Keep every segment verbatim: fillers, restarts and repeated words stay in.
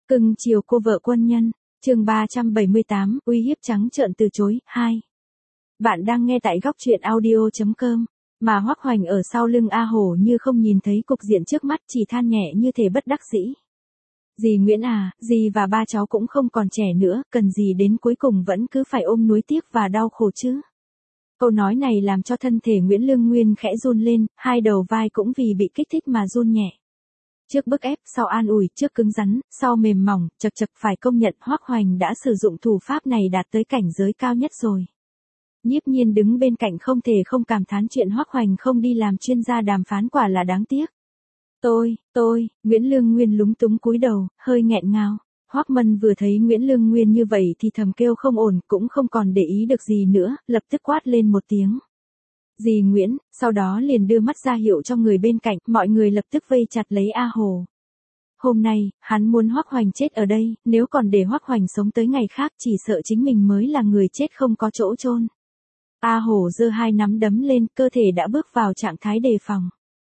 Cưng chiều cô vợ quân nhân, chương ba trăm bảy mươi tám, uy hiếp trắng trợn từ chối, hai. Bạn đang nghe tại góc truyện audio.com, mà Hoắc Hoành ở sau lưng A Hổ như không nhìn thấy cục diện trước mắt, chỉ than nhẹ như thể bất đắc dĩ. Dì Nguyễn à, dì và ba cháu cũng không còn trẻ nữa, cần gì đến cuối cùng vẫn cứ phải ôm nuối tiếc và đau khổ chứ. Câu nói này làm cho thân thể Nguyễn Lương Nguyên khẽ run lên, hai đầu vai cũng vì bị kích thích mà run nhẹ. Trước bức ép, sau an ủi, trước cứng rắn, sau mềm mỏng, chật chật phải công nhận Hoắc Hoành đã sử dụng thủ pháp này đạt tới cảnh giới cao nhất rồi. Nhiếp Nhiên đứng bên cạnh không thể không cảm thán chuyện Hoắc Hoành không đi làm chuyên gia đàm phán quả là đáng tiếc. Tôi, tôi, Nguyễn Lương Nguyên lúng túng cúi đầu, hơi nghẹn ngào. Hoắc Mân vừa thấy Nguyễn Lương Nguyên như vậy thì thầm kêu không ổn, cũng không còn để ý được gì nữa, lập tức quát lên một tiếng. Dì Nguyễn, sau đó liền đưa mắt ra hiệu cho người bên cạnh, mọi người lập tức vây chặt lấy A Hồ. Hôm nay, hắn muốn Hoắc Hoành chết ở đây, nếu còn để Hoắc Hoành sống tới ngày khác chỉ sợ chính mình mới là người chết không có chỗ chôn. A Hồ giơ hai nắm đấm lên, cơ thể đã bước vào trạng thái đề phòng.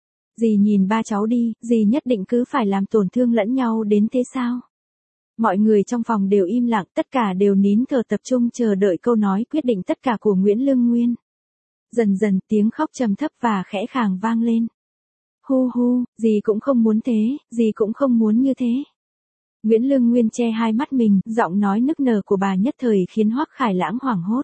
Dì nhìn ba cháu đi, dì nhất định cứ phải làm tổn thương lẫn nhau đến thế sao? Mọi người trong phòng đều im lặng, tất cả đều nín thở tập trung chờ đợi câu nói quyết định tất cả của Nguyễn Lương Nguyên. Dần dần tiếng khóc trầm thấp và khẽ khàng vang lên. Hu hu, dì cũng không muốn thế, dì cũng không muốn như thế. Nguyễn Lương Nguyên che hai mắt mình, giọng nói nức nở của bà nhất thời khiến Hoắc Khải Lãng hoảng hốt.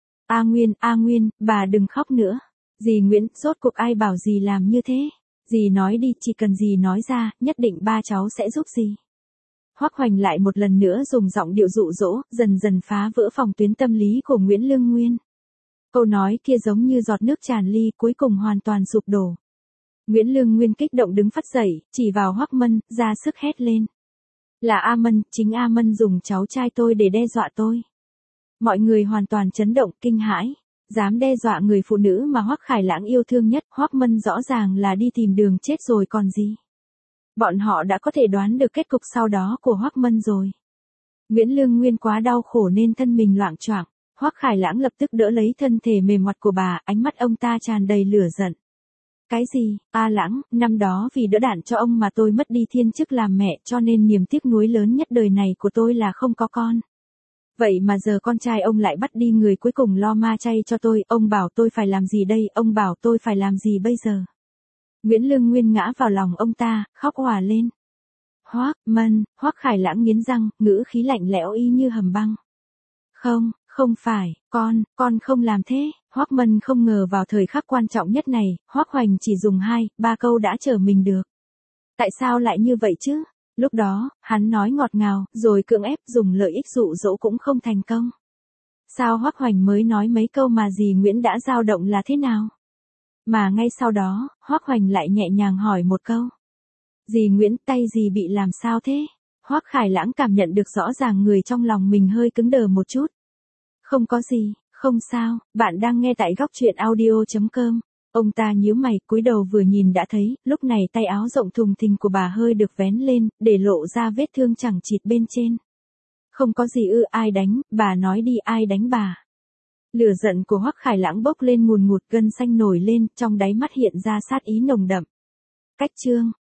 A Nguyên, A Nguyên, bà đừng khóc nữa. Dì Nguyễn, rốt cuộc ai bảo dì làm như thế? Dì nói đi, chỉ cần dì nói ra, nhất định ba cháu sẽ giúp dì. Hoắc Hoành lại một lần nữa dùng giọng điệu dụ dỗ, dần dần phá vỡ phòng tuyến tâm lý của Nguyễn Lương Nguyên. Câu nói kia giống như giọt nước tràn ly, cuối cùng hoàn toàn sụp đổ. Nguyễn Lương Nguyên kích động đứng phắt dậy, chỉ vào Hoắc Mân, ra sức hét lên. Là A Mân, chính A Mân dùng cháu trai tôi để đe dọa tôi. Mọi người hoàn toàn chấn động, kinh hãi. Dám đe dọa người phụ nữ mà Hoắc Khải Lãng yêu thương nhất, Hoắc Mân rõ ràng là đi tìm đường chết rồi còn gì. Bọn họ đã có thể đoán được kết cục sau đó của Hoắc Mân rồi. Nguyễn Lương Nguyên quá đau khổ nên thân mình loạng choạng. Hoắc Khải Lãng lập tức đỡ lấy thân thể mềm ngoặt của bà, ánh mắt ông ta tràn đầy lửa giận. Cái gì, A Lãng, năm đó vì đỡ đạn cho ông mà tôi mất đi thiên chức làm mẹ, cho nên niềm tiếc nuối lớn nhất đời này của tôi là không có con. Vậy mà giờ con trai ông lại bắt đi người cuối cùng lo ma chay cho tôi, ông bảo tôi phải làm gì đây, ông bảo tôi phải làm gì bây giờ? Nguyễn Lương Nguyên ngã vào lòng ông ta, khóc òa lên. Hoắc Mân, Hoắc Khải Lãng nghiến răng, ngữ khí lạnh lẽo y như hầm băng. Không, không phải, con, con không làm thế. Hoắc Mân không ngờ vào thời khắc quan trọng nhất này, Hoắc Hoành chỉ dùng hai, ba câu đã trở mình được. Tại sao lại như vậy chứ? Lúc đó, hắn nói ngọt ngào, rồi cưỡng ép dùng lợi ích dụ dỗ cũng không thành công. Sao Hoắc Hoành mới nói mấy câu mà dì Nguyễn đã dao động là thế nào? Mà ngay sau đó, Hoắc Hoành lại nhẹ nhàng hỏi một câu. Dì Nguyễn, tay dì bị làm sao thế? Hoắc Khải Lãng cảm nhận được rõ ràng người trong lòng mình hơi cứng đờ một chút. Không có gì, không sao, bạn đang nghe tại góc truyện audio.com. Ông ta nhíu mày, cúi đầu vừa nhìn đã thấy, lúc này tay áo rộng thùng thình của bà hơi được vén lên, để lộ ra vết thương chẳng chịt bên trên. Không có gì ư, ai đánh, bà nói đi, ai đánh bà. Lửa giận của Hoắc Khải Lãng bốc lên ngùn ngụt, gân xanh nổi lên, trong đáy mắt hiện ra sát ý nồng đậm. Cách chương,